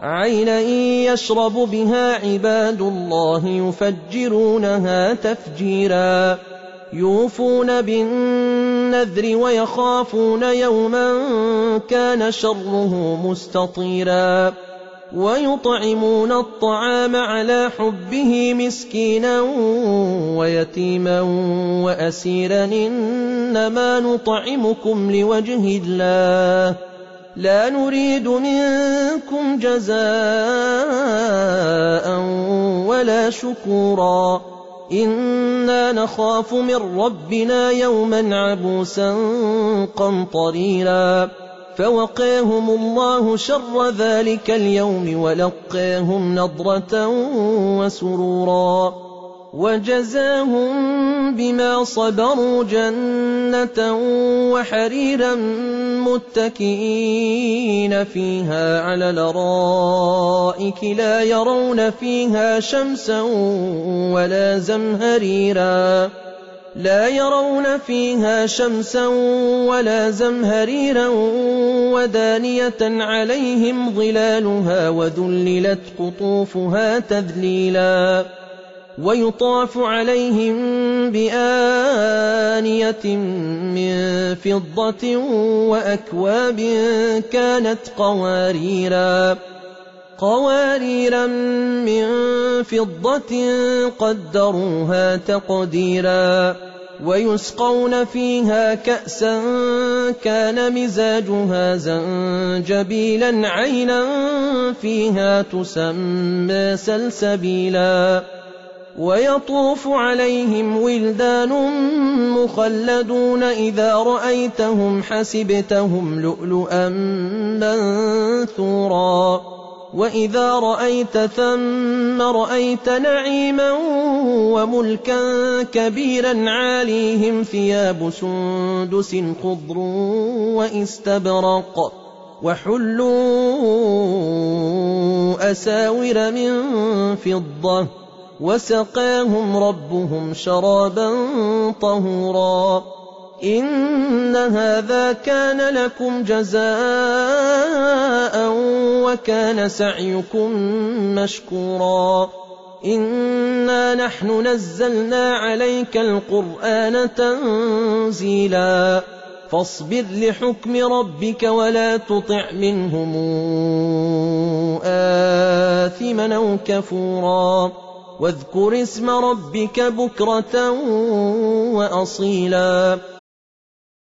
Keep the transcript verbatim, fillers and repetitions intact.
عينا يشرب بها عباد الله يفجرونها تفجيرا يوفون بالنذر ويخافون يوما كان شره مستطيرا ويطعمون الطعام على حبه مسكينا ويتيما وأسيرا إنما نطعمكم لوجه الله لا نريد منكم جزاء ولا شكورا إنا نخاف من ربنا يوما عبوسا قمطريرا فوقاهم الله شر ذلك اليوم ولقاهم نضرة وسرورا وجزاهم بما صبروا جنة وحريرا متكئين فيها على الأرائك لا يرون فيها شمسا ولا زمهريرا لا يرون فيها شمسا ولا زمهريرا ودانية عليهم ظلالها وذللت قطوفها تذليلا ويطاف عليهم بآنية من فضة وأكواب كانت قواريرا قواريرا من فضة قدروها تقديرا ويسقون فيها كأسا كان مزاجها زنجبيلا عينا فيها تسمى سلسبيلا ويطوف عليهم ولدان مخلدون إذا رأيتهم حسبتهم لؤلؤا منثورا وإذا رأيت ثم رأيت نعيما وملكا كبيرا عاليهم ثياب سندس خضر وإستبرق وحلوا أساور من فضة وسقاهم ربهم شرابا طهورا إن هذا كان لكم جزاء وكان سعيكم مشكورا إنا نحن نزلنا عليك القرآن تنزيلا فاصبر لحكم ربك ولا تطع منهم آثما أو كفورا واذكر اسم ربك بكرة وأصيلا